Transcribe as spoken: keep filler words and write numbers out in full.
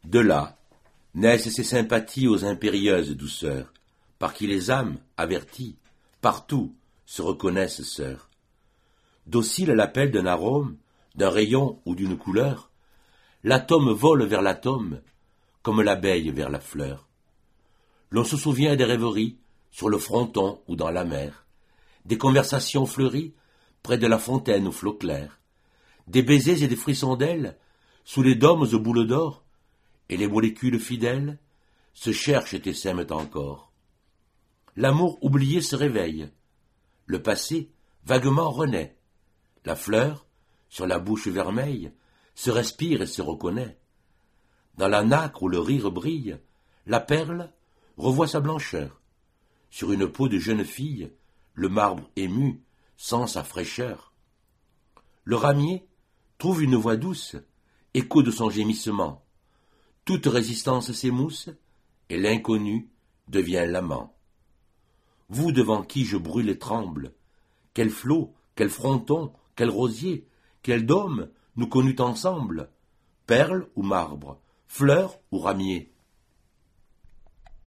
De là naissent ces sympathies aux impérieuses douceurs, par qui les âmes, averties, partout, se reconnaissent sœurs. Docile à l'appel d'un arôme, d'un rayon ou d'une couleur, l'atome vole vers l'atome, comme l'abeille vers la fleur. L'on se souvient des rêveries, sur le fronton ou dans la mer, des conversations fleuries, près de la fontaine aux flots clairs, des baisers et des frissons d'ailes, sous les dômes aux boules d'or, et les molécules fidèles se cherchent et s'aiment encore. L'amour oublié se réveille, le passé vaguement renaît, la fleur, sur la bouche vermeille, se respire et se reconnaît. Dans la nacre où le rire brille, la perle revoit sa blancheur. Sur une peau de jeune fille, le marbre ému sent sa fraîcheur. Le ramier trouve une voix douce, écho de son gémissement. Toute résistance s'émousse, et l'inconnu devient l'amant. Vous devant qui je brûle et tremble, quel flot, quel fronton, quel rosier, quel dôme nous connut ensemble, perle ou marbre, fleur ou ramier.